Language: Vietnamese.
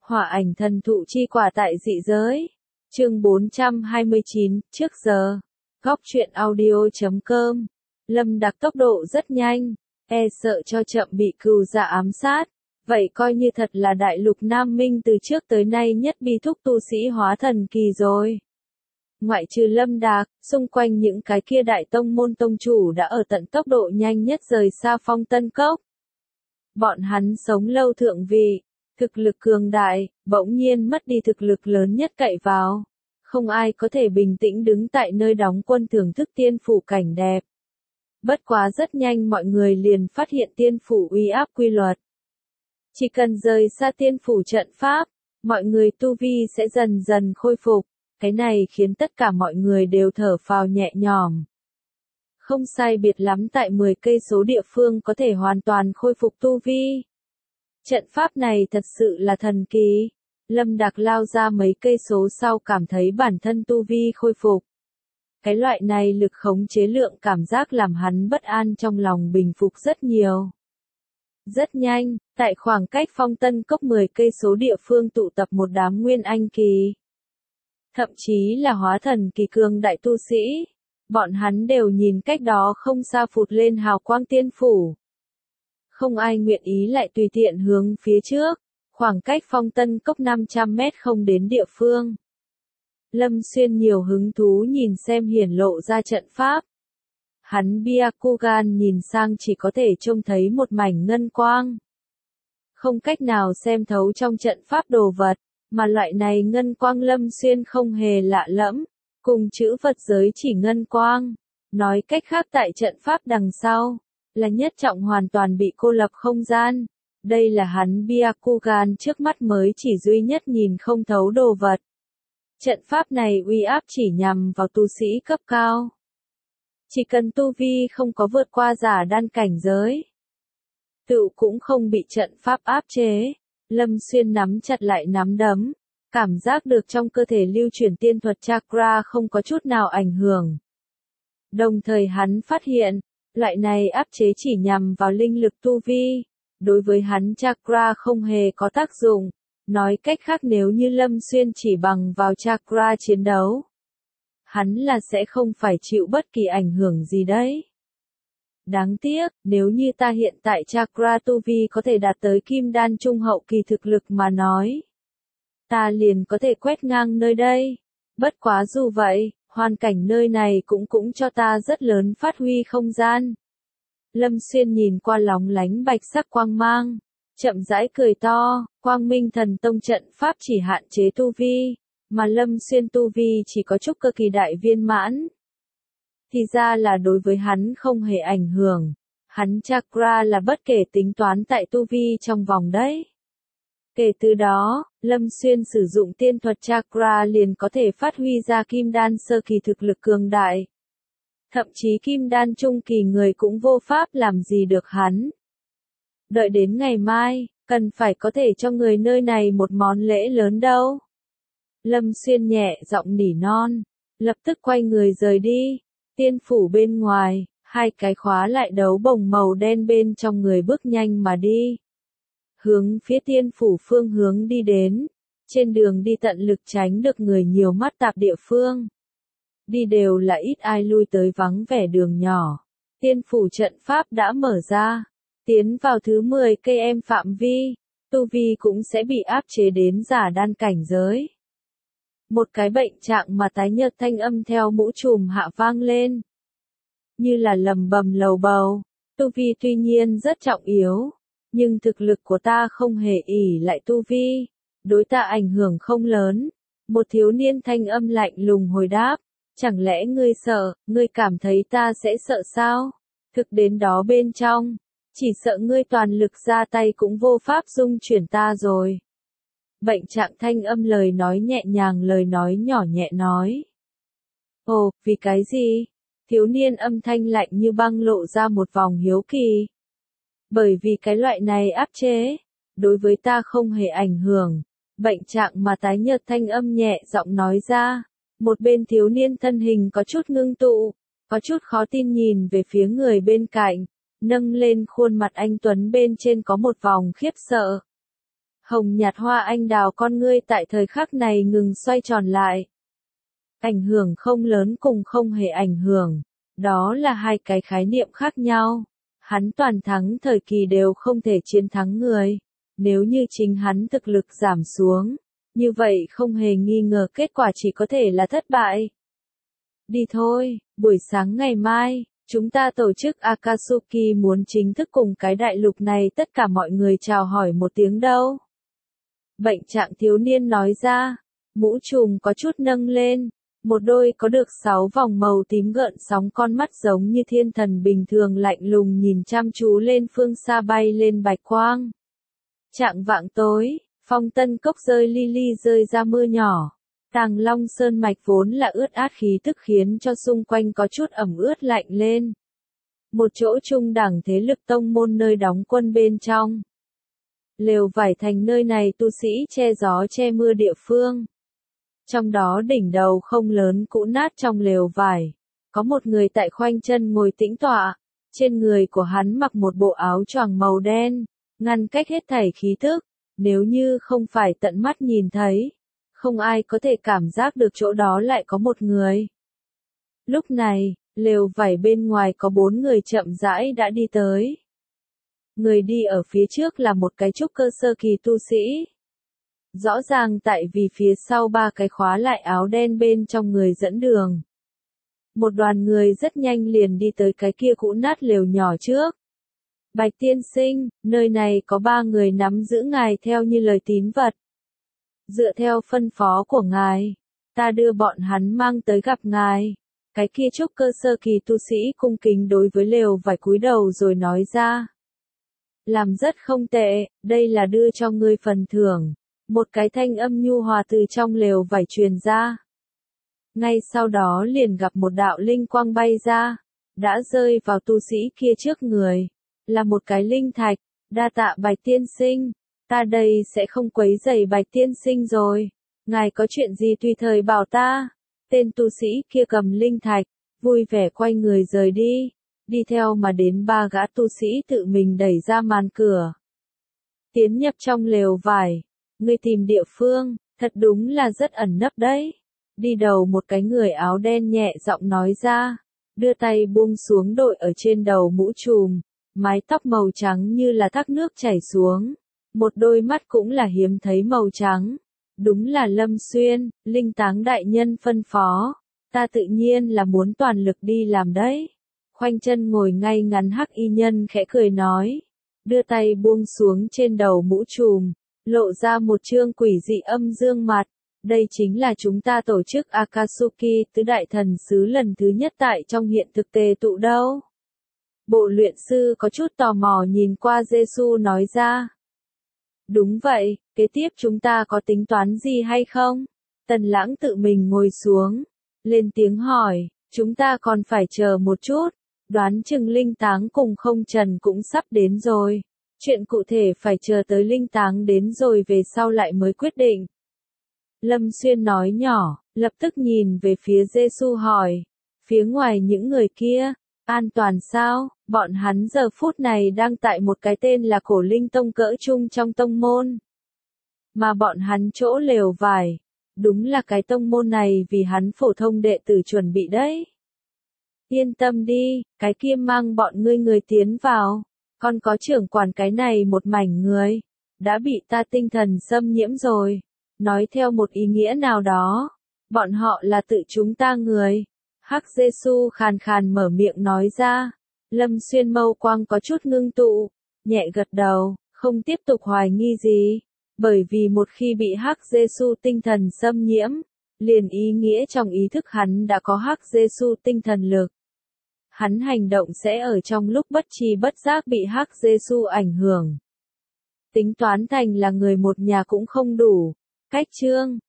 Hỏa ảnh thần thụ chi quả tại dị giới. Chương 429, trước giờ. Góc truyện audio.com. Lâm Đạc tốc độ rất nhanh, sợ cho chậm bị cừu dạ ám sát. Vậy coi như thật là đại lục Nam Minh từ trước tới nay nhất bi thúc tu sĩ hóa thần kỳ rồi. Ngoại trừ Lâm Đạc, xung quanh những cái kia đại tông môn tông chủ đã ở tận tốc độ nhanh nhất rời xa Phong Tân Cốc. Bọn hắn sống lâu thượng vị, thực lực cường đại, bỗng nhiên mất đi thực lực lớn nhất cậy vào. Không ai có thể bình tĩnh đứng tại nơi đóng quân thưởng thức tiên phủ cảnh đẹp. Bất quá rất nhanh mọi người liền phát hiện tiên phủ uy áp quy luật. Chỉ cần rời xa tiên phủ trận pháp, mọi người tu vi sẽ dần dần khôi phục. Cái này khiến tất cả mọi người đều thở phào nhẹ nhõm. Không sai biệt lắm tại 10 cây số địa phương có thể hoàn toàn khôi phục tu vi. Trận pháp này thật sự là thần kỳ. Lâm Đạc lao ra mấy cây số sau cảm thấy bản thân tu vi khôi phục. Cái loại này lực khống chế lượng cảm giác làm hắn bất an trong lòng bình phục rất nhiều. Rất nhanh, tại khoảng cách Phong Tân Cốc 10 cây số địa phương tụ tập một đám nguyên anh kỳ. Thậm chí là hóa thần kỳ cường đại tu sĩ. Bọn hắn đều nhìn cách đó không xa phụt lên hào quang tiên phủ. Không ai nguyện ý lại tùy tiện hướng phía trước, khoảng cách Phong Tân Cốc 500 mét không đến địa phương. Lâm Xuyên nhiều hứng thú nhìn xem hiển lộ ra trận pháp. Hắn Byakugan nhìn sang chỉ có thể trông thấy một mảnh ngân quang. Không cách nào xem thấu trong trận pháp đồ vật, mà loại này ngân quang Lâm Xuyên không hề lạ lẫm, cùng chữ vật giới chỉ ngân quang. Nói cách khác tại trận pháp đằng sau, là nhất trọng hoàn toàn bị cô lập không gian. Đây là hắn Byakugan trước mắt mới chỉ duy nhất nhìn không thấu đồ vật. Trận pháp này uy áp chỉ nhằm vào tu sĩ cấp cao. Chỉ cần tu vi không có vượt qua giả đan cảnh giới, tự cũng không bị trận pháp áp chế. Lâm Xuyên nắm chặt lại nắm đấm, cảm giác được trong cơ thể lưu chuyển tiên thuật chakra không có chút nào ảnh hưởng. Đồng thời hắn phát hiện, loại này áp chế chỉ nhằm vào linh lực tu vi, đối với hắn chakra không hề có tác dụng. Nói cách khác nếu như Lâm Xuyên chỉ bằng vào chakra chiến đấu, hắn là sẽ không phải chịu bất kỳ ảnh hưởng gì đấy. Đáng tiếc, nếu như ta hiện tại chakra tu vi có thể đạt tới kim đan trung hậu kỳ thực lực mà nói, ta liền có thể quét ngang nơi đây. Bất quá dù vậy, hoàn cảnh nơi này cũng cho ta rất lớn phát huy không gian. Lâm Xuyên nhìn qua lóng lánh bạch sắc quang mang, chậm rãi cười to. Quang Minh Thần Tông trận pháp chỉ hạn chế tu vi, mà Lâm Xuyên tu vi chỉ có chút cơ kỳ đại viên mãn. Thì ra là đối với hắn không hề ảnh hưởng. Hắn chakra là bất kể tính toán tại tu vi trong vòng đấy. Kể từ đó, Lâm Xuyên sử dụng tiên thuật chakra liền có thể phát huy ra kim đan sơ kỳ thực lực cường đại. Thậm chí kim đan trung kỳ người cũng vô pháp làm gì được hắn. Đợi đến ngày mai, cần phải có thể cho người nơi này một món lễ lớn đâu. Lâm Xuyên nhẹ giọng nỉ non, lập tức quay người rời đi. Tiên phủ bên ngoài, hai cái khóa lại đấu bồng màu đen bên trong người bước nhanh mà đi. Hướng phía tiên phủ phương hướng đi đến, trên đường đi tận lực tránh được người nhiều mắt tạp địa phương. Đi đều là ít ai lui tới vắng vẻ đường nhỏ. Tiên phủ trận pháp đã mở ra, tiến vào thứ 10 cây em phạm vi, tu vi cũng sẽ bị áp chế đến giả đan cảnh giới. Một cái bệnh trạng mà tái nhợt thanh âm theo mũ trùm hạ vang lên. Như là lầm bầm lầu bầu, tu vi tuy nhiên rất trọng yếu, nhưng thực lực của ta không hề ỷ lại tu vi, đối ta ảnh hưởng không lớn. Một thiếu niên thanh âm lạnh lùng hồi đáp, chẳng lẽ ngươi sợ, ngươi cảm thấy ta sẽ sợ sao? Thực đến đó bên trong, chỉ sợ ngươi toàn lực ra tay cũng vô pháp dung chuyển ta rồi. Bệnh trạng thanh âm lời nói nhẹ nhàng lời nói nhỏ nhẹ nói. Ồ, vì cái gì? Thiếu niên âm thanh lạnh như băng lộ ra một vòng hiếu kỳ. Bởi vì cái loại này áp chế, đối với ta không hề ảnh hưởng. Bệnh trạng mà tái nhợt thanh âm nhẹ giọng nói ra. Một bên thiếu niên thân hình có chút ngưng tụ, có chút khó tin nhìn về phía người bên cạnh, nâng lên khuôn mặt anh tuấn bên trên có một vòng khiếp sợ. Hồng nhạt hoa anh đào con ngươi tại thời khắc này ngừng xoay tròn lại. Ảnh hưởng không lớn cùng không hề ảnh hưởng. Đó là hai cái khái niệm khác nhau. Hắn toàn thắng thời kỳ đều không thể chiến thắng người. Nếu như chính hắn thực lực giảm xuống, như vậy không hề nghi ngờ kết quả chỉ có thể là thất bại. Đi thôi, buổi sáng ngày mai, chúng ta tổ chức Akatsuki muốn chính thức cùng cái đại lục này tất cả mọi người chào hỏi một tiếng đâu. Bệnh trạng thiếu niên nói ra, mũ trùm có chút nâng lên, một đôi có được 6 vòng màu tím gợn sóng con mắt giống như thiên thần bình thường lạnh lùng nhìn chăm chú lên phương xa bay lên bạch quang. Trạng vạng tối, Phong Tân Cốc rơi li li rơi ra mưa nhỏ. Tàng Long Sơn mạch vốn là ướt át khí tức khiến cho xung quanh có chút ẩm ướt lạnh lên. Một chỗ trung đẳng thế lực tông môn nơi đóng quân bên trong. Lều vải thành nơi này tu sĩ che gió che mưa địa phương. Trong đó đỉnh đầu không lớn cũ nát trong lều vải. Có một người tại khoanh chân ngồi tĩnh tọa. Trên người của hắn mặc một bộ áo choàng màu đen, ngăn cách hết thảy khí tức. Nếu như không phải tận mắt nhìn thấy, không ai có thể cảm giác được chỗ đó lại có một người. Lúc này, lều vải bên ngoài có 4 người chậm rãi đã đi tới. Người đi ở phía trước là một cái trúc cơ sơ kỳ tu sĩ. Rõ ràng tại vì phía sau 3 cái khóa lại áo đen bên trong người dẫn đường. Một đoàn người rất nhanh liền đi tới cái kia cũ nát lều nhỏ trước. Bạch tiên sinh, nơi này có 3 người nắm giữ ngài theo như lời tín vật. Dựa theo phân phó của ngài, ta đưa bọn hắn mang tới gặp ngài. Cái kia trúc cơ sơ kỳ tu sĩ cung kính đối với lều vải cúi đầu rồi nói ra. Làm rất không tệ, đây là đưa cho ngươi phần thưởng. Một cái thanh âm nhu hòa từ trong lều vải truyền ra. Ngay sau đó liền gặp một đạo linh quang bay ra, đã rơi vào tu sĩ kia trước người. Là một cái linh thạch, đa tạ Bạch tiên sinh, ta đây sẽ không quấy rầy Bạch tiên sinh rồi. Ngài có chuyện gì tùy thời bảo ta. Tên tu sĩ kia cầm linh thạch, vui vẻ quay người rời đi. Đi theo mà đến 3 gã tu sĩ tự mình đẩy ra màn cửa. Tiến nhập trong lều vải. Ngươi tìm địa phương, thật đúng là rất ẩn nấp đấy. Đi đầu một cái người áo đen nhẹ giọng nói ra. Đưa tay buông xuống đội ở trên đầu mũ trùm. Mái tóc màu trắng như là thác nước chảy xuống. Một đôi mắt cũng là hiếm thấy màu trắng. Đúng là Lâm Xuyên, linh táng đại nhân phân phó. Ta tự nhiên là muốn toàn lực đi làm đấy. Khoanh chân ngồi ngay ngắn hắc y nhân khẽ cười nói. Đưa tay buông xuống trên đầu mũ trùm. Lộ ra một trương quỷ dị âm dương mặt. Đây chính là chúng ta tổ chức Akatsuki tứ đại thần sứ lần thứ nhất tại trong hiện thực tề tụ đâu. Bộ luyện sư có chút tò mò nhìn qua Giê-xu nói ra. Đúng vậy, kế tiếp chúng ta có tính toán gì hay không? Tần Lãng tự mình ngồi xuống, lên tiếng hỏi, chúng ta còn phải chờ một chút, đoán chừng linh táng cùng không trần cũng sắp đến rồi. Chuyện cụ thể phải chờ tới linh táng đến rồi về sau lại mới quyết định. Lâm Xuyên nói nhỏ, lập tức nhìn về phía Giê-xu hỏi, phía ngoài những người kia, an toàn sao? Bọn hắn giờ phút này đang tại một cái tên là Cổ Linh Tông cỡ trung trong tông môn. Mà bọn hắn chỗ lều vải, đúng là cái tông môn này vì hắn phổ thông đệ tử chuẩn bị đấy. Yên tâm đi, cái kia mang bọn ngươi người tiến vào, còn có trưởng quản cái này một mảnh người, đã bị ta tinh thần xâm nhiễm rồi. Nói theo một ý nghĩa nào đó, bọn họ là tự chúng ta người. Hắc Giê-xu khàn khàn mở miệng nói ra. Lâm Xuyên mâu quang có chút ngưng tụ, nhẹ gật đầu, không tiếp tục hoài nghi gì. Bởi vì một khi bị Hắc Giê-xu tinh thần xâm nhiễm, liền ý nghĩa trong ý thức hắn đã có Hắc Giê-xu tinh thần lực. Hắn hành động sẽ ở trong lúc bất tri bất giác bị Hắc Giê-xu ảnh hưởng. Tính toán thành là người một nhà cũng không đủ. Cách chương